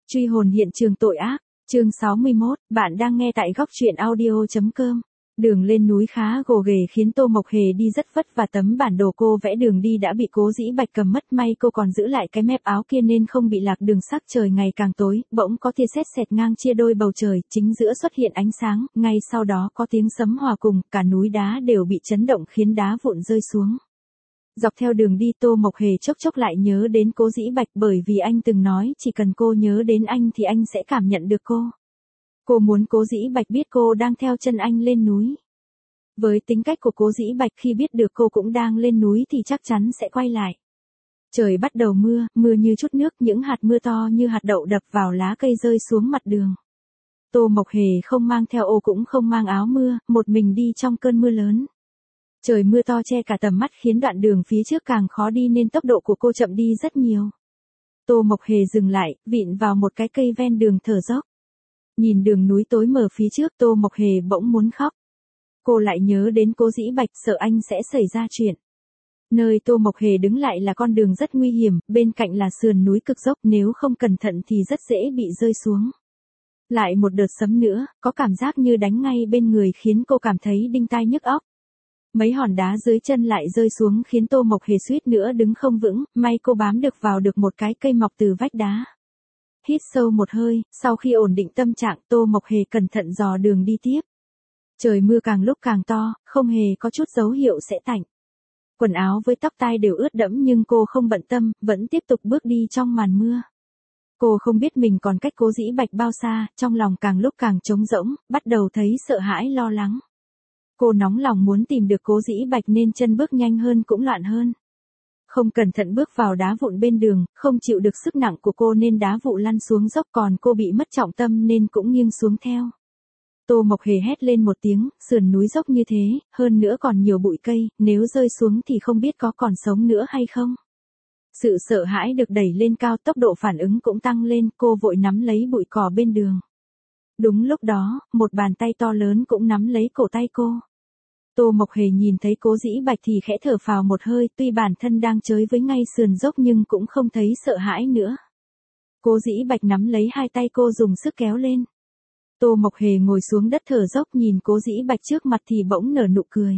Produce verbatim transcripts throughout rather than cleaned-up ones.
Truy hồn hiện trường tội ác, chương sáu mươi mốt, bạn đang nghe tại góc truyện audio chấm com. Đường lên núi khá gồ ghề khiến Tô Mộc Hề đi rất vất và tấm bản đồ cô vẽ đường đi đã bị Cố Dĩ Bạch cầm mất, may cô còn giữ lại cái mép áo kia nên không bị lạc đường. Sắc trời ngày càng tối, bỗng có tia sét xẹt ngang chia đôi bầu trời, chính giữa xuất hiện ánh sáng, ngay sau đó có tiếng sấm hòa cùng, cả núi đá đều bị chấn động khiến đá vụn rơi xuống. Dọc theo đường đi Tô Mộc Hề chốc chốc lại nhớ đến Cố Dĩ Bạch, bởi vì anh từng nói chỉ cần cô nhớ đến anh thì anh sẽ cảm nhận được cô. Cô muốn Cố Dĩ Bạch biết cô đang theo chân anh lên núi. Với tính cách của Cố Dĩ Bạch, khi biết được cô cũng đang lên núi thì chắc chắn sẽ quay lại. Trời bắt đầu mưa, mưa như chút nước, những hạt mưa to như hạt đậu đập vào lá cây rơi xuống mặt đường. Tô Mộc Hề không mang theo ô cũng không mang áo mưa, một mình đi trong cơn mưa lớn. Trời mưa to che cả tầm mắt khiến đoạn đường phía trước càng khó đi nên tốc độ của cô chậm đi rất nhiều. Tô Mộc Hề dừng lại, vịn vào một cái cây ven đường thở dốc. Nhìn đường núi tối mờ phía trước, Tô Mộc Hề bỗng muốn khóc. Cô lại nhớ đến Cố Dĩ Bạch, sợ anh sẽ xảy ra chuyện. Nơi Tô Mộc Hề đứng lại là con đường rất nguy hiểm, bên cạnh là sườn núi cực dốc, nếu không cẩn thận thì rất dễ bị rơi xuống. Lại một đợt sấm nữa, có cảm giác như đánh ngay bên người khiến cô cảm thấy đinh tai nhức óc. Mấy hòn đá dưới chân lại rơi xuống khiến Tô Mộc Hề suýt nữa đứng không vững, may cô bám được vào được một cái cây mọc từ vách đá. Hít sâu một hơi, sau khi ổn định tâm trạng, Tô Mộc Hề cẩn thận dò đường đi tiếp. Trời mưa càng lúc càng to, không hề có chút dấu hiệu sẽ tạnh. Quần áo với tóc tai đều ướt đẫm nhưng cô không bận tâm, vẫn tiếp tục bước đi trong màn mưa. Cô không biết mình còn cách Cố Dĩ Bạch bao xa, trong lòng càng lúc càng trống rỗng, bắt đầu thấy sợ hãi lo lắng. Cô nóng lòng muốn tìm được Cố Dĩ Bạch nên chân bước nhanh hơn cũng loạn hơn. Không cẩn thận bước vào đá vụn bên đường, không chịu được sức nặng của cô nên đá vụn lăn xuống dốc, còn cô bị mất trọng tâm nên cũng nghiêng xuống theo. Tô Mộc Hề hét lên một tiếng, sườn núi dốc như thế, hơn nữa còn nhiều bụi cây, nếu rơi xuống thì không biết có còn sống nữa hay không. Sự sợ hãi được đẩy lên cao, tốc độ phản ứng cũng tăng lên, cô vội nắm lấy bụi cỏ bên đường. Đúng lúc đó, một bàn tay to lớn cũng nắm lấy cổ tay cô. Tô Mộc Hề nhìn thấy Cố Dĩ Bạch thì khẽ thở phào một hơi, tuy bản thân đang chới với ngay sườn dốc nhưng cũng không thấy sợ hãi nữa. Cố Dĩ Bạch nắm lấy hai tay cô dùng sức kéo lên. Tô Mộc Hề ngồi xuống đất thở dốc nhìn Cố Dĩ Bạch trước mặt thì bỗng nở nụ cười.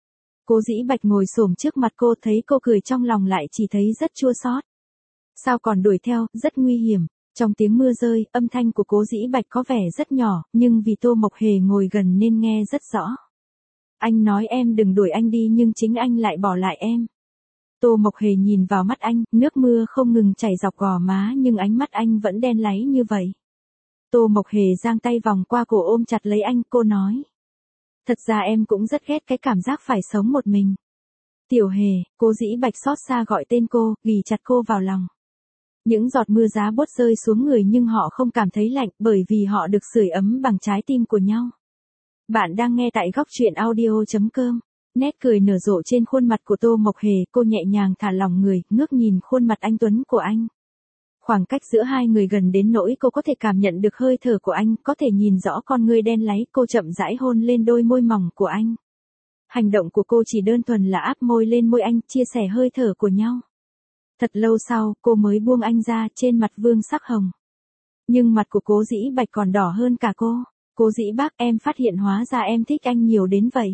Cố Dĩ Bạch ngồi xổm trước mặt cô, thấy cô cười trong lòng lại chỉ thấy rất chua xót. Sao còn đuổi theo, rất nguy hiểm. Trong tiếng mưa rơi, âm thanh của Cố Dĩ Bạch có vẻ rất nhỏ, nhưng vì Tô Mộc Hề ngồi gần nên nghe rất rõ. Anh nói em đừng đuổi anh đi nhưng chính anh lại bỏ lại em. Tô Mộc Hề nhìn vào mắt anh, nước mưa không ngừng chảy dọc gò má nhưng ánh mắt anh vẫn đen láy như vậy. Tô Mộc Hề giang tay vòng qua cổ ôm chặt lấy anh, cô nói. Thật ra em cũng rất ghét cái cảm giác phải sống một mình. Tiểu Hề, Cố Dĩ Bạch xót xa gọi tên cô, ghì chặt cô vào lòng. Những giọt mưa giá buốt rơi xuống người nhưng họ không cảm thấy lạnh bởi vì họ được sưởi ấm bằng trái tim của nhau. Bạn đang nghe tại góc truyện audio chấm com. Nét cười nở rộ trên khuôn mặt của Tô Mộc Hề, cô nhẹ nhàng thả lỏng người, ngước nhìn khuôn mặt anh tuấn của anh. Khoảng cách giữa hai người gần đến nỗi cô có thể cảm nhận được hơi thở của anh, có thể nhìn rõ con ngươi đen láy, cô chậm rãi hôn lên đôi môi mỏng của anh. Hành động của cô chỉ đơn thuần là áp môi lên môi anh, chia sẻ hơi thở của nhau. Thật lâu sau, cô mới buông anh ra, trên mặt vương sắc hồng. Nhưng mặt của Cố Dĩ Bạch còn đỏ hơn cả cô. Cố Dĩ Bác, em phát hiện hóa ra em thích anh nhiều đến vậy.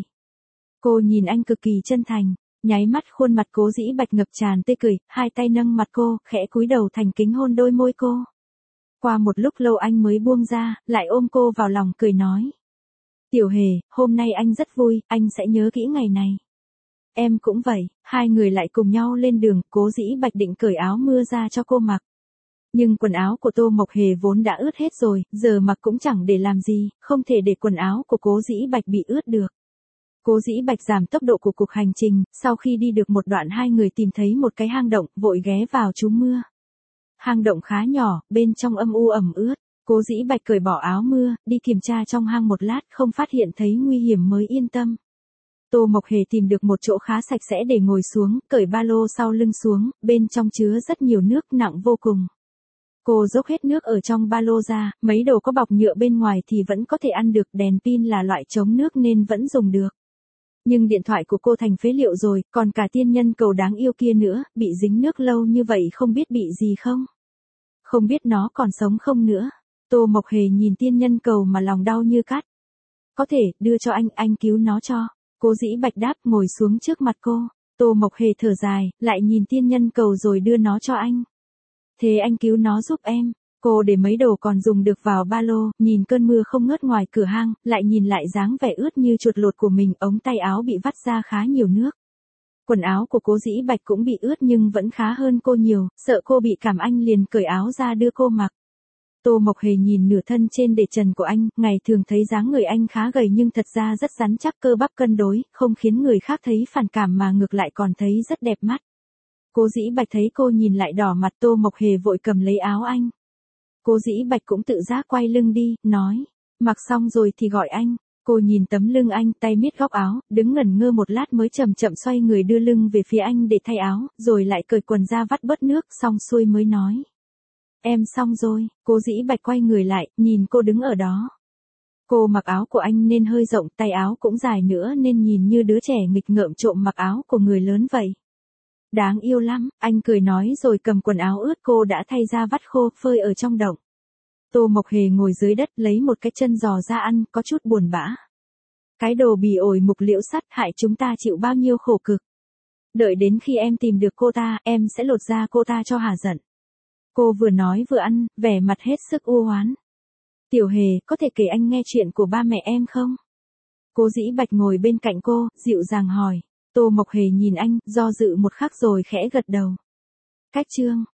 Cô nhìn anh cực kỳ chân thành, nháy mắt khuôn mặt Cố Dĩ Bạch ngập tràn tươi cười, hai tay nâng mặt cô, khẽ cúi đầu thành kính hôn đôi môi cô. Qua một lúc lâu anh mới buông ra, lại ôm cô vào lòng cười nói. Tiểu Hề, hôm nay anh rất vui, anh sẽ nhớ kỹ ngày này. Em cũng vậy, hai người lại cùng nhau lên đường, Cố Dĩ Bạch định cởi áo mưa ra cho cô mặc. Nhưng quần áo của Tô Mộc Hề vốn đã ướt hết rồi, giờ mặc cũng chẳng để làm gì, không thể để quần áo của Cố Dĩ Bạch bị ướt được. Cố Dĩ Bạch giảm tốc độ của cuộc hành trình, sau khi đi được một đoạn hai người tìm thấy một cái hang động, vội ghé vào trú mưa. Hang động khá nhỏ, bên trong âm u ẩm ướt, Cố Dĩ Bạch cởi bỏ áo mưa, đi kiểm tra trong hang một lát, không phát hiện thấy nguy hiểm mới yên tâm. Tô Mộc Hề tìm được một chỗ khá sạch sẽ để ngồi xuống, cởi ba lô sau lưng xuống, bên trong chứa rất nhiều nước nặng vô cùng. Cô dốc hết nước ở trong ba lô ra, mấy đồ có bọc nhựa bên ngoài thì vẫn có thể ăn được, đèn pin là loại chống nước nên vẫn dùng được. Nhưng điện thoại của cô thành phế liệu rồi, còn cả tiên nhân cầu đáng yêu kia nữa, bị dính nước lâu như vậy không biết bị gì không? Không biết nó còn sống không nữa. Tô Mộc Hề nhìn tiên nhân cầu mà lòng đau như cắt. Có thể, đưa cho anh, anh cứu nó cho. Cố Dĩ Bạch đáp ngồi xuống trước mặt cô. Tô Mộc Hề thở dài, lại nhìn tiên nhân cầu rồi đưa nó cho anh. Thế anh cứu nó giúp em. Cô để mấy đồ còn dùng được vào ba lô, nhìn cơn mưa không ngớt ngoài cửa hang, lại nhìn lại dáng vẻ ướt như chuột lột của mình, ống tay áo bị vắt ra khá nhiều nước. Quần áo của Cố Dĩ Bạch cũng bị ướt nhưng vẫn khá hơn cô nhiều, sợ cô bị cảm anh liền cởi áo ra đưa cô mặc. Tô Mộc Hề nhìn nửa thân trên để trần của anh, ngày thường thấy dáng người anh khá gầy nhưng thật ra rất rắn chắc, cơ bắp cân đối, không khiến người khác thấy phản cảm mà ngược lại còn thấy rất đẹp mắt. Cố Dĩ Bạch thấy cô nhìn lại đỏ mặt, Tô Mộc Hề vội cầm lấy áo anh. Cố Dĩ Bạch cũng tự giác quay lưng đi, nói, mặc xong rồi thì gọi anh. Cô nhìn tấm lưng anh, tay miết góc áo, đứng ngẩn ngơ một lát mới chậm chậm xoay người đưa lưng về phía anh để thay áo, rồi lại cởi quần ra vắt bớt nước, xong xuôi mới nói. Em xong rồi. Cố Dĩ Bạch quay người lại, nhìn cô đứng ở đó. Cô mặc áo của anh nên hơi rộng, tay áo cũng dài nữa nên nhìn như đứa trẻ nghịch ngợm trộm mặc áo của người lớn vậy. Đáng yêu lắm, anh cười nói rồi cầm quần áo ướt cô đã thay ra vắt khô, phơi ở trong động. Tô Mộc Hề ngồi dưới đất lấy một cái chân giò ra ăn, có chút buồn bã. Cái đồ bì ổi mục liễu sắt hại chúng ta chịu bao nhiêu khổ cực. Đợi đến khi em tìm được cô ta, em sẽ lột da cô ta cho hả giận. Cô vừa nói vừa ăn, vẻ mặt hết sức u oán. Tiểu Hề, có thể kể anh nghe chuyện của ba mẹ em không? Cố Dĩ Bạch ngồi bên cạnh cô, dịu dàng hỏi. Tô Mộc Hề nhìn anh, do dự một khắc rồi khẽ gật đầu. Cách chương